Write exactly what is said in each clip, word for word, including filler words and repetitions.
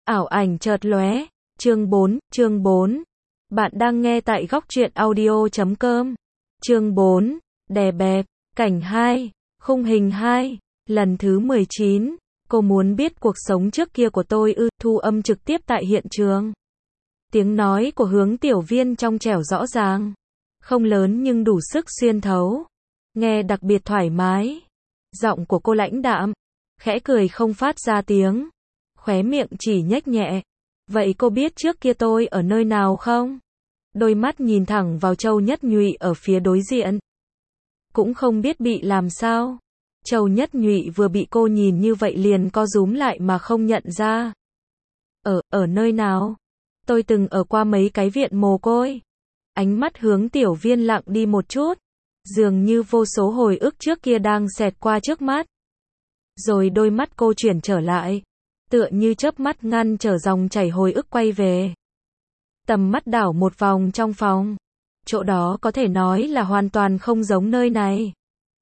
Ảo ảnh chợt lóe. Chương bốn, chương bốn. Bạn đang nghe tại góc truyện audio chấm com. Chương bốn, đè bẹp, cảnh hai, khung hình hai, lần thứ mười chín. Cô muốn biết cuộc sống trước kia của tôi ư? Thu âm trực tiếp tại hiện trường. Tiếng nói của Hướng Tiểu Viên trong trẻo rõ ràng, không lớn nhưng đủ sức xuyên thấu, nghe đặc biệt thoải mái. Giọng của cô lãnh đạm, khẽ cười không phát ra tiếng, khóe miệng chỉ nhếch nhẹ. Vậy cô biết trước kia tôi ở nơi nào không? Đôi mắt nhìn thẳng vào Châu Nhất Nhụy ở phía đối diện. Cũng không biết bị làm sao. Châu Nhất Nhụy vừa bị cô nhìn như vậy liền co rúm lại mà không nhận ra. Ở, ở nơi nào? Tôi từng ở qua mấy cái viện mồ côi. Ánh mắt Hướng Tiểu Viên lặng đi một chút. Dường như vô số hồi ức trước kia đang xẹt qua trước mắt. Rồi đôi mắt cô chuyển trở lại. Tựa như chớp mắt ngăn trở dòng chảy hồi ức quay về. Tầm mắt đảo một vòng trong phòng. Chỗ đó có thể nói là hoàn toàn không giống nơi này.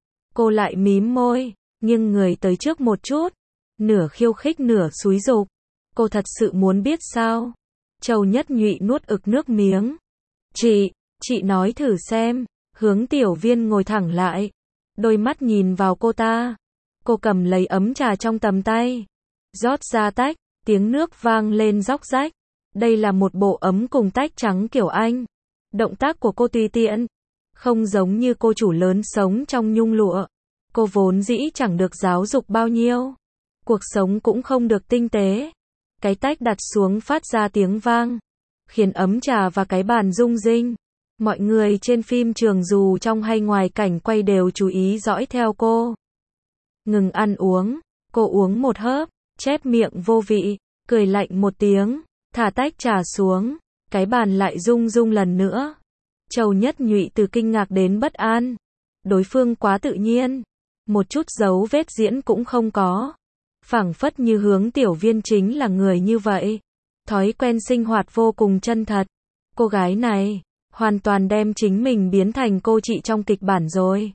Cô lại mím môi, nghiêng người tới trước một chút. Nửa khiêu khích nửa xúi giục. Cô thật sự muốn biết sao? Châu Nhất Nhụy nuốt ực nước miếng. Chị, chị nói thử xem. Hướng Tiểu Viên ngồi thẳng lại. Đôi mắt nhìn vào cô ta. Cô cầm lấy ấm trà trong tầm tay. Rót ra tách, tiếng nước vang lên róc rách. Đây là một bộ ấm cùng tách trắng kiểu Anh. Động tác của cô tùy tiện, không giống như cô chủ lớn sống trong nhung lụa. Cô vốn dĩ chẳng được giáo dục bao nhiêu. Cuộc sống cũng không được tinh tế. Cái tách đặt xuống phát ra tiếng vang, khiến ấm trà và cái bàn rung rinh. Mọi người trên phim trường dù trong hay ngoài cảnh quay đều chú ý dõi theo cô. Ngừng ăn uống, cô uống một hớp, chép miệng vô vị, cười lạnh một tiếng, thả tách trà xuống, cái bàn lại rung rung lần nữa. Châu Nhất Nhụy từ kinh ngạc đến bất an. Đối phương quá tự nhiên, một chút dấu vết diễn cũng không có. Phảng phất như Hướng Tiểu Viên chính là người như vậy. Thói quen sinh hoạt vô cùng chân thật. Cô gái này, hoàn toàn đem chính mình biến thành cô chị trong kịch bản rồi.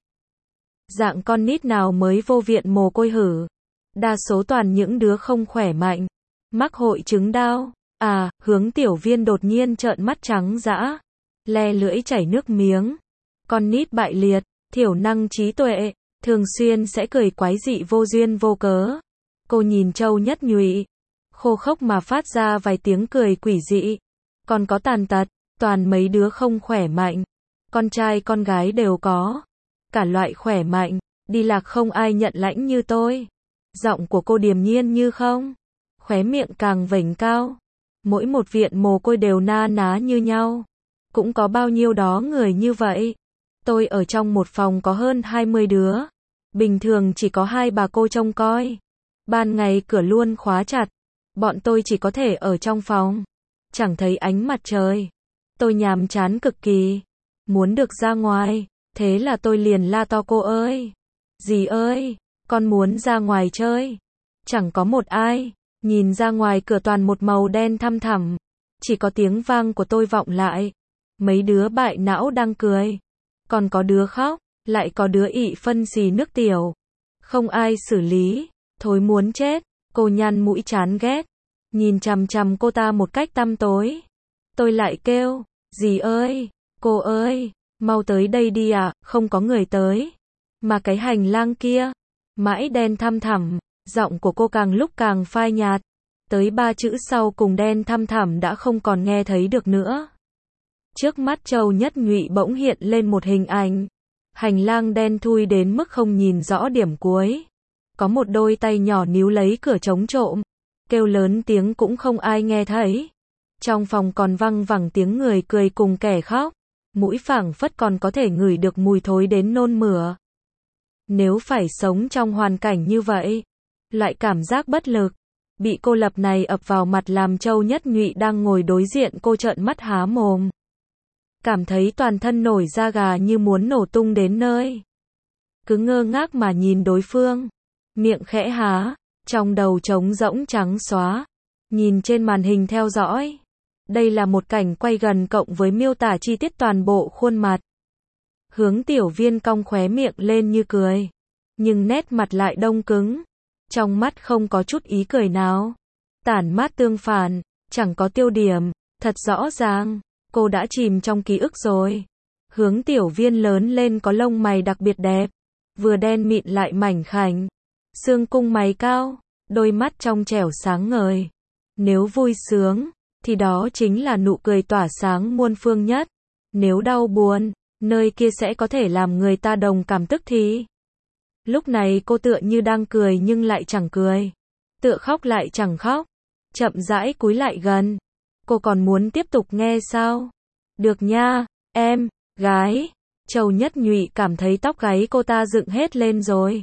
Dạng con nít nào mới vô viện mồ côi hử? Đa số toàn những đứa không khỏe mạnh, mắc hội chứng đau. À, Hướng Tiểu Viên đột nhiên trợn mắt trắng dã, le lưỡi chảy nước miếng. Con nít bại liệt, thiểu năng trí tuệ, thường xuyên sẽ cười quái dị vô duyên vô cớ. Cô nhìn Châu Nhất Nhụy, khô khốc mà phát ra vài tiếng cười quỷ dị. Còn có tàn tật, toàn mấy đứa không khỏe mạnh. Con trai con gái đều có. Cả loại khỏe mạnh, đi lạc không ai nhận lãnh như tôi. Giọng của cô điềm nhiên như không. Khóe miệng càng vểnh cao. Mỗi một viện mồ côi đều na ná như nhau. Cũng có bao nhiêu đó người như vậy. Tôi ở trong một phòng có hơn hai mươi đứa. Bình thường chỉ có hai bà cô trông coi. Ban ngày cửa luôn khóa chặt. Bọn tôi chỉ có thể ở trong phòng. Chẳng thấy ánh mặt trời. Tôi nhàm chán cực kỳ. Muốn được ra ngoài. Thế là tôi liền la to cô ơi. Dì ơi, con muốn ra ngoài chơi. Chẳng có một ai. Nhìn ra ngoài cửa toàn một màu đen thăm thẳm. Chỉ có tiếng vang của tôi vọng lại. Mấy đứa bại não đang cười. Còn có đứa khóc. Lại có đứa ị phân xì nước tiểu. Không ai xử lý. Thối muốn chết. Cô nhăn mũi chán ghét. Nhìn chằm chằm cô ta một cách tăm tối. Tôi lại kêu. Dì ơi, cô ơi, mau tới đây đi ạ. À, không có người tới. Mà cái hành lang kia, mãi đen thăm thẳm. Giọng của cô càng lúc càng phai nhạt. Tới ba chữ sau cùng đen thăm thẳm đã không còn nghe thấy được nữa. Trước mắt Châu Nhất Nhụy bỗng hiện lên một hình ảnh. Hành lang đen thui đến mức không nhìn rõ điểm cuối. Có một đôi tay nhỏ níu lấy cửa chống trộm. Kêu lớn tiếng cũng không ai nghe thấy. Trong phòng còn văng vẳng tiếng người cười cùng kẻ khóc. Mũi phảng phất còn có thể ngửi được mùi thối đến nôn mửa. Nếu phải sống trong hoàn cảnh như vậy, loại cảm giác bất lực, bị cô lập này ập vào mặt làm Châu Nhất Nhụy đang ngồi đối diện cô trợn mắt há mồm. Cảm thấy toàn thân nổi da gà như muốn nổ tung đến nơi. Cứ ngơ ngác mà nhìn đối phương. Miệng khẽ há, trong đầu trống rỗng trắng xóa. Nhìn trên màn hình theo dõi. Đây là một cảnh quay gần cộng với miêu tả chi tiết toàn bộ khuôn mặt. Hướng Tiểu Viên cong khóe miệng lên như cười. Nhưng nét mặt lại đông cứng. Trong mắt không có chút ý cười nào. Tản mát tương phản, chẳng có tiêu điểm, thật rõ ràng, cô đã chìm trong ký ức rồi. Hướng Tiểu Viên lớn lên có lông mày đặc biệt đẹp, vừa đen mịn lại mảnh khảnh, xương cung mày cao, đôi mắt trong trẻo sáng ngời. Nếu vui sướng, thì đó chính là nụ cười tỏa sáng muôn phương nhất. Nếu đau buồn, nơi kia sẽ có thể làm người ta đồng cảm tức thì. Lúc này cô tựa như đang cười nhưng lại chẳng cười, tựa khóc lại chẳng khóc, chậm rãi cúi lại gần. Cô còn muốn tiếp tục nghe sao? Được nha, em, gái. Châu Nhất Nhụy cảm thấy tóc gáy cô ta dựng hết lên rồi.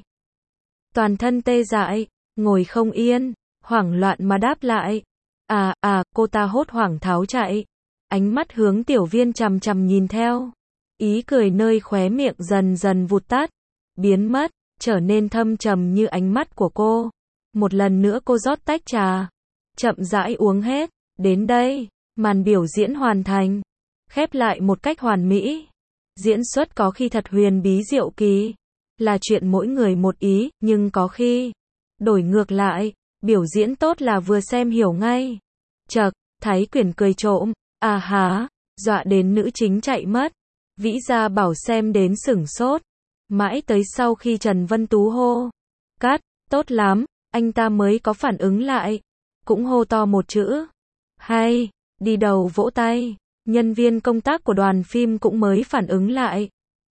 Toàn thân tê dại, ngồi không yên, hoảng loạn mà đáp lại. À, à, cô ta hốt hoảng tháo chạy. Ánh mắt Hướng Tiểu Viên chằm chằm nhìn theo. Ý cười nơi khóe miệng dần dần vụt tắt, biến mất, trở nên thâm trầm như ánh mắt của cô. Một lần nữa cô rót tách trà, chậm rãi uống hết. Đến đây, màn biểu diễn hoàn thành, khép lại một cách hoàn mỹ. Diễn xuất có khi thật huyền bí diệu kỳ, là chuyện mỗi người một ý, nhưng có khi đổi ngược lại, biểu diễn tốt là vừa xem hiểu ngay. Chậc, Thái Quyển cười trộm, à há, dọa đến nữ chính chạy mất. Vĩ Gia Bảo xem đến sửng sốt, mãi tới sau khi Trần Vân Tú hô cắt, tốt lắm, anh ta mới có phản ứng lại, cũng hô to một chữ hay, đi đầu vỗ tay. Nhân viên công tác của đoàn phim cũng mới phản ứng lại,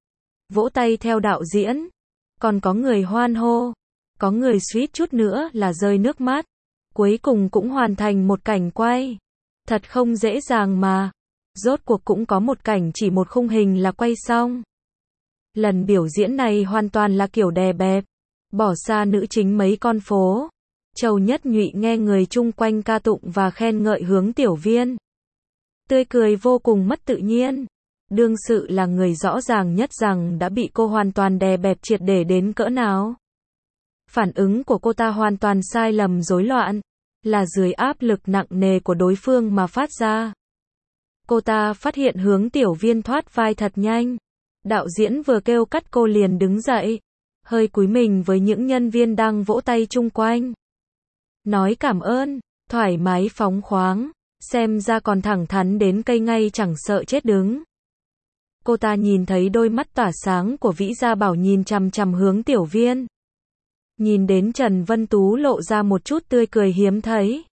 vỗ tay theo đạo diễn. Còn có người hoan hô, có người suýt chút nữa là rơi nước mắt. Cuối cùng cũng hoàn thành một cảnh quay, thật không dễ dàng mà. Rốt cuộc cũng có một cảnh chỉ một khung hình là quay xong. Lần biểu diễn này hoàn toàn là kiểu đè bẹp, bỏ xa nữ chính mấy con phố. Châu Nhất Nhụy nghe người chung quanh ca tụng và khen ngợi Hướng Tiểu Viên, tươi cười vô cùng mất tự nhiên. Đương sự là người rõ ràng nhất rằng đã bị cô hoàn toàn đè bẹp triệt để đến cỡ nào. Phản ứng của cô ta hoàn toàn sai lầm rối loạn, là dưới áp lực nặng nề của đối phương mà phát ra. Cô ta phát hiện Hướng Tiểu Viên thoát vai thật nhanh. Đạo diễn vừa kêu cắt cô liền đứng dậy, hơi cúi mình với những nhân viên đang vỗ tay chung quanh. Nói cảm ơn, thoải mái phóng khoáng, xem ra còn thẳng thắn đến cây ngay chẳng sợ chết đứng. Cô ta nhìn thấy đôi mắt tỏa sáng của Vĩ Gia Bảo nhìn chằm chằm Hướng Tiểu Viên. Nhìn đến Trần Vân Tú lộ ra một chút tươi cười hiếm thấy.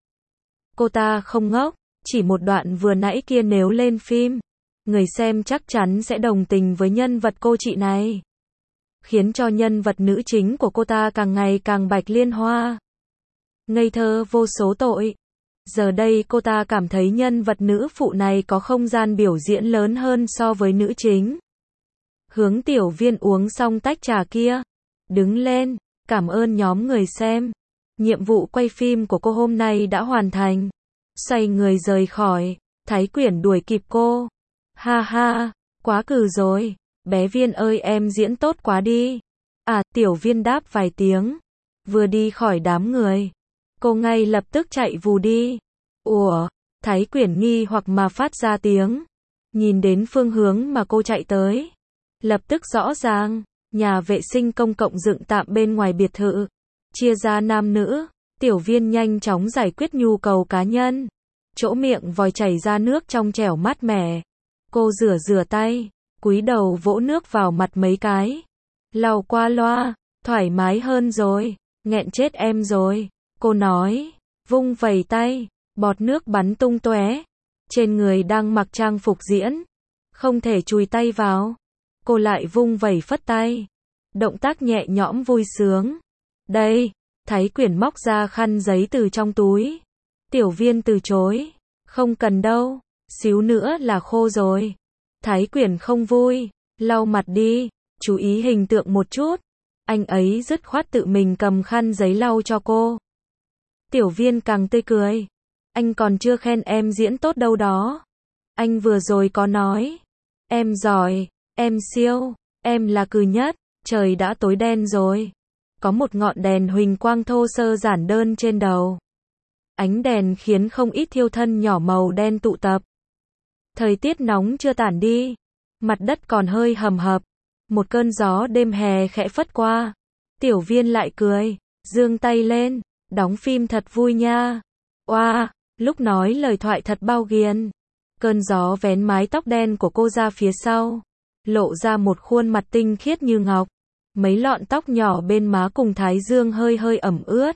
Cô ta không ngốc, chỉ một đoạn vừa nãy kia nếu lên phim, người xem chắc chắn sẽ đồng tình với nhân vật cô chị này, khiến cho nhân vật nữ chính của cô ta càng ngày càng bạch liên hoa, ngây thơ vô số tội. Giờ đây cô ta cảm thấy nhân vật nữ phụ này có không gian biểu diễn lớn hơn so với nữ chính. Hướng Tiểu Viên uống xong tách trà kia, đứng lên, cảm ơn nhóm người xem. Nhiệm vụ quay phim của cô hôm nay đã hoàn thành. Xoay người rời khỏi, Thái Quyển đuổi kịp cô. Ha ha, quá cừ rồi, bé Viên ơi em diễn tốt quá đi. À, Tiểu Viên đáp vài tiếng. Vừa đi khỏi đám người, cô ngay lập tức chạy vù đi. Ủa, Thái Quyển nghi hoặc mà phát ra tiếng. Nhìn đến phương hướng mà cô chạy tới, lập tức rõ ràng, nhà vệ sinh công cộng dựng tạm bên ngoài biệt thự, chia ra nam nữ. Tiểu Viên nhanh chóng giải quyết nhu cầu cá nhân, chỗ miệng vòi chảy ra nước trong trẻo mát mẻ. Cô rửa rửa tay, cúi đầu vỗ nước vào mặt mấy cái, lau qua loa, thoải mái hơn rồi, nghẹn chết em rồi, cô nói, vung vẩy tay, bọt nước bắn tung tóe. Trên người đang mặc trang phục diễn, không thể chùi tay vào, cô lại vung vẩy phất tay, động tác nhẹ nhõm vui sướng. Đây, Thái Quyển móc ra khăn giấy từ trong túi. Tiểu Viên từ chối, không cần đâu, xíu nữa là khô rồi. Thái Quyển không vui, lau mặt đi, chú ý hình tượng một chút. Anh ấy dứt khoát tự mình cầm khăn giấy lau cho cô. Tiểu Viên càng tươi cười, anh còn chưa khen em diễn tốt đâu đó. Anh vừa rồi có nói, em giỏi, em siêu, em là cừ nhất. Trời đã tối đen rồi, có một ngọn đèn huỳnh quang thô sơ giản đơn trên đầu. Ánh đèn khiến không ít thiêu thân nhỏ màu đen tụ tập. Thời tiết nóng chưa tản đi, mặt đất còn hơi hầm hập. Một cơn gió đêm hè khẽ phất qua. Tiểu Viên lại cười, giương tay lên, đóng phim thật vui nha. Oa, wow, lúc nói lời thoại thật bao ghiền. Cơn gió vén mái tóc đen của cô ra phía sau, lộ ra một khuôn mặt tinh khiết như ngọc. Mấy lọn tóc nhỏ bên má cùng thái dương hơi hơi ẩm ướt,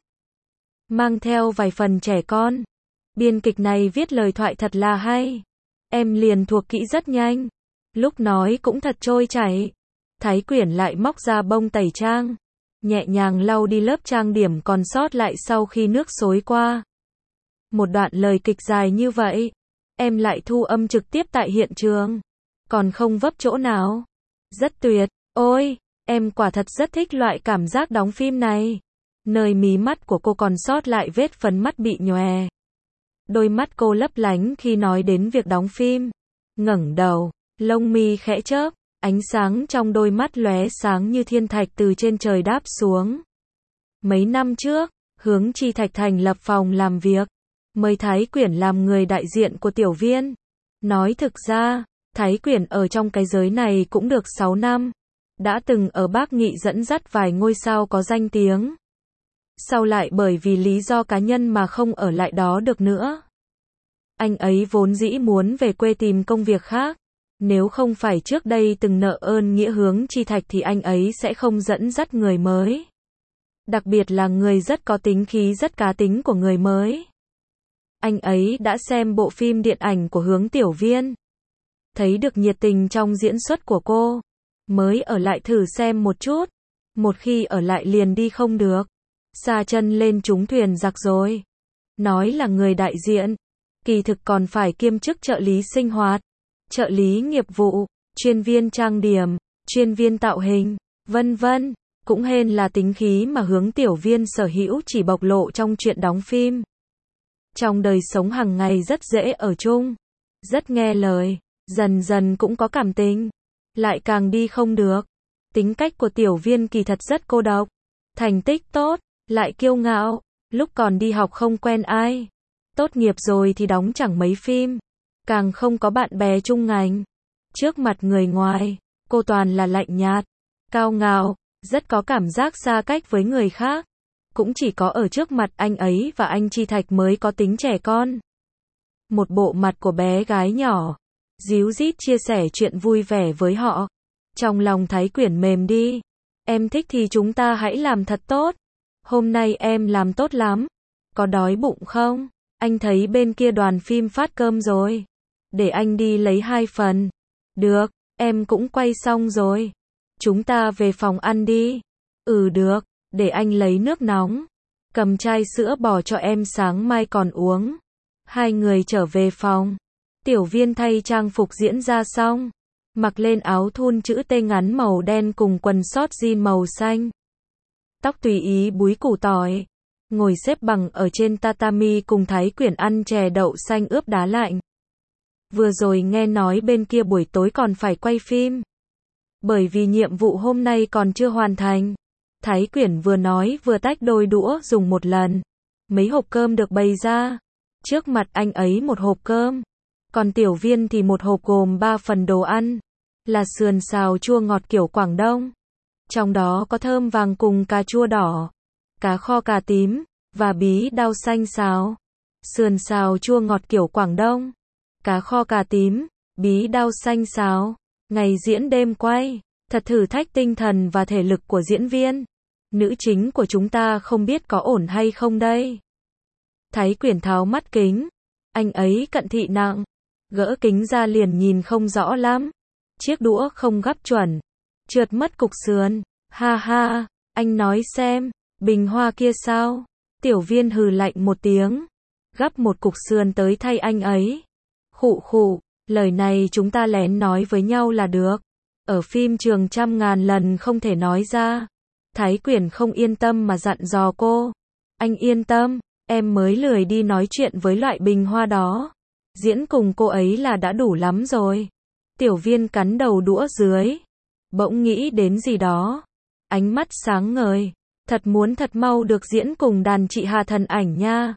mang theo vài phần trẻ con. Biên kịch này viết lời thoại thật là hay. Em liền thuộc kỹ rất nhanh. Lúc nói cũng thật trôi chảy. Thái Quyển lại móc ra bông tẩy trang, nhẹ nhàng lau đi lớp trang điểm còn sót lại sau khi nước xối qua. Một đoạn lời kịch dài như vậy, em lại thu âm trực tiếp tại hiện trường, còn không vấp chỗ nào. Rất tuyệt. Ôi, em quả thật rất thích loại cảm giác đóng phim này. Nơi mí mắt của cô còn sót lại vết phấn mắt bị nhòe. Đôi mắt cô lấp lánh khi nói đến việc đóng phim. Ngẩng đầu, lông mi khẽ chớp, ánh sáng trong đôi mắt lóe sáng như thiên thạch từ trên trời đáp xuống. Mấy năm trước, Hướng Chi Thạch thành lập phòng làm việc, mời Thái Quyển làm người đại diện của Tiểu Viên. Nói thực ra, Thái Quyển ở trong cái giới này cũng được sáu năm. Đã từng ở Bác Nghị dẫn dắt vài ngôi sao có danh tiếng. Sau lại bởi vì lý do cá nhân mà không ở lại đó được nữa. Anh ấy vốn dĩ muốn về quê tìm công việc khác. Nếu không phải trước đây từng nợ ơn nghĩa Hướng Chi Thạch thì anh ấy sẽ không dẫn dắt người mới. Đặc biệt là người rất có tính khí rất cá tính của người mới. Anh ấy đã xem bộ phim điện ảnh của Hướng Tiểu Viên. Thấy được nhiệt tình trong diễn xuất của cô. Mới ở lại thử xem một chút. Một khi ở lại liền đi không được. Sa chân lên trúng thuyền giặc rồi. Nói là người đại diện. Kỳ thực còn phải kiêm chức trợ lý sinh hoạt, trợ lý nghiệp vụ, chuyên viên trang điểm, chuyên viên tạo hình, vân vân. Cũng hên là tính khí mà Hướng Tiểu Viên sở hữu chỉ bộc lộ trong chuyện đóng phim. Trong đời sống hàng ngày rất dễ ở chung, rất nghe lời, dần dần cũng có cảm tình, lại càng đi không được. Tính cách của Tiểu Viên kỳ thật rất cô độc, thành tích tốt, lại kiêu ngạo, lúc còn đi học không quen ai. Tốt nghiệp rồi thì đóng chẳng mấy phim, càng không có bạn bè chung ngành. Trước mặt người ngoài, cô toàn là lạnh nhạt, cao ngạo, rất có cảm giác xa cách với người khác. Cũng chỉ có ở trước mặt anh ấy và anh Chi Thạch mới có tính trẻ con. Một bộ mặt của bé gái nhỏ, díu dít chia sẻ chuyện vui vẻ với họ. Trong lòng Thái Quyển mềm đi. Em thích thì chúng ta hãy làm thật tốt. Hôm nay em làm tốt lắm. Có đói bụng không? Anh thấy bên kia đoàn phim phát cơm rồi. Để anh đi lấy hai phần. Được, em cũng quay xong rồi. Chúng ta về phòng ăn đi. Ừ được, để anh lấy nước nóng. Cầm chai sữa bò cho em sáng mai còn uống. Hai người trở về phòng. Tiểu Viên thay trang phục diễn ra xong. Mặc lên áo thun chữ T ngắn màu đen cùng quần short jean màu xanh. Tóc tùy ý búi củ tỏi. Ngồi xếp bằng ở trên tatami cùng Thái Quyển ăn chè đậu xanh ướp đá lạnh. Vừa rồi nghe nói bên kia buổi tối còn phải quay phim. Bởi vì nhiệm vụ hôm nay còn chưa hoàn thành. Thái Quyển vừa nói vừa tách đôi đũa dùng một lần. Mấy hộp cơm được bày ra. Trước mặt anh ấy một hộp cơm. Còn Tiểu Viên thì một hộp gồm ba phần đồ ăn. Là sườn xào chua ngọt kiểu Quảng Đông. Trong đó có thơm vàng cùng cà chua đỏ, cá kho cà tím, và bí đao xanh xào. Sườn xào chua ngọt kiểu Quảng Đông, cá kho cà tím, bí đao xanh xào. Ngày diễn đêm quay, thật thử thách tinh thần và thể lực của diễn viên. Nữ chính của chúng ta không biết có ổn hay không đây. Thái Quyển tháo mắt kính. Anh ấy cận thị nặng. Gỡ kính ra liền nhìn không rõ lắm. Chiếc đũa không gắp chuẩn. Trượt mất cục sườn. Ha ha, anh nói xem, bình hoa kia sao? Tiểu Viên hừ lạnh một tiếng. Gắp một cục sườn tới thay anh ấy. Khụ khụ, lời này chúng ta lén nói với nhau là được. Ở phim trường trăm ngàn lần không thể nói ra. Thái Quyển không yên tâm mà dặn dò cô. Anh yên tâm, em mới lười đi nói chuyện với loại bình hoa đó. Diễn cùng cô ấy là đã đủ lắm rồi. Tiểu Viên cắn đầu đũa dưới. Bỗng nghĩ đến gì đó. Ánh mắt sáng ngời. Thật muốn thật mau được diễn cùng đàn chị Hà Thần Ảnh nha.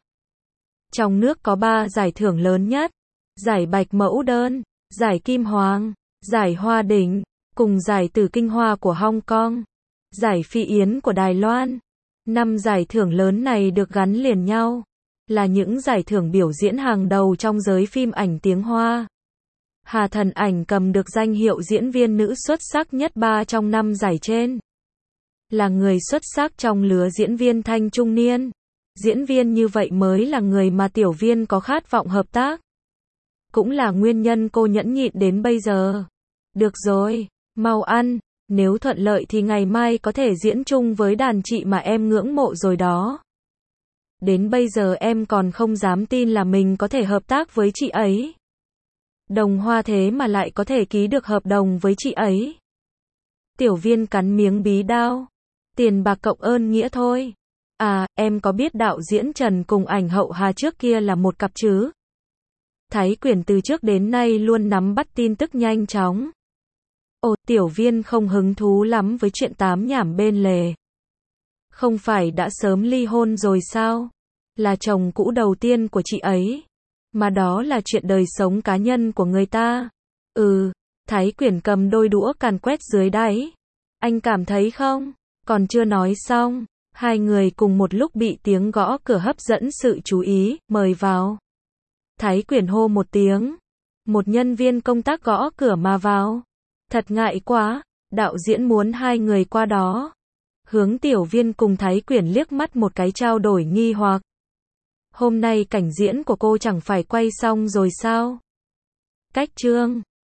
Trong nước có ba giải thưởng lớn nhất. Giải Bạch Mẫu Đơn, giải Kim Hoàng, giải Hoa Đỉnh, cùng giải Tử Kinh Hoa của Hong Kong, giải Phi Yến của Đài Loan. Năm giải thưởng lớn này được gắn liền nhau. là những giải thưởng biểu diễn hàng đầu trong giới phim ảnh tiếng Hoa. Hà Thần Ảnh cầm được danh hiệu diễn viên nữ xuất sắc nhất ba trong năm giải trên. Là người xuất sắc trong lứa diễn viên thanh trung niên. Diễn viên như vậy mới là người mà Tiểu Viên có khát vọng hợp tác. Cũng là nguyên nhân cô nhẫn nhịn đến bây giờ. Được rồi, mau ăn, nếu thuận lợi thì ngày mai có thể diễn chung với đàn chị mà em ngưỡng mộ rồi đó. Đến bây giờ em còn không dám tin là mình có thể hợp tác với chị ấy. Đồng Hoa thế mà lại có thể ký được hợp đồng với chị ấy. Tiểu Viên cắn miếng bí đao. Tiền bạc cộng ơn nghĩa thôi. À, em có biết đạo diễn Trần cùng ảnh hậu Hà trước kia là một cặp chứ? Thái Quyển từ trước đến nay luôn nắm bắt tin tức nhanh chóng. Ồ, Tiểu Viên không hứng thú lắm với chuyện tám nhảm bên lề. Không phải đã sớm ly hôn rồi sao? Là chồng cũ đầu tiên của chị ấy. Mà đó là chuyện đời sống cá nhân của người ta. Ừ, Thái Quyển cầm đôi đũa càn quét dưới đáy. Anh cảm thấy không? Còn chưa nói xong. Hai người cùng một lúc bị tiếng gõ cửa hấp dẫn sự chú ý, mời vào. Thái Quyển hô một tiếng. Một nhân viên công tác gõ cửa mà vào. Thật ngại quá, đạo diễn muốn hai người qua đó. Hướng Tiểu Viên cùng Thái Quyển liếc mắt một cái trao đổi nghi hoặc. Hôm nay cảnh diễn của cô chẳng phải quay xong rồi sao? Cách chương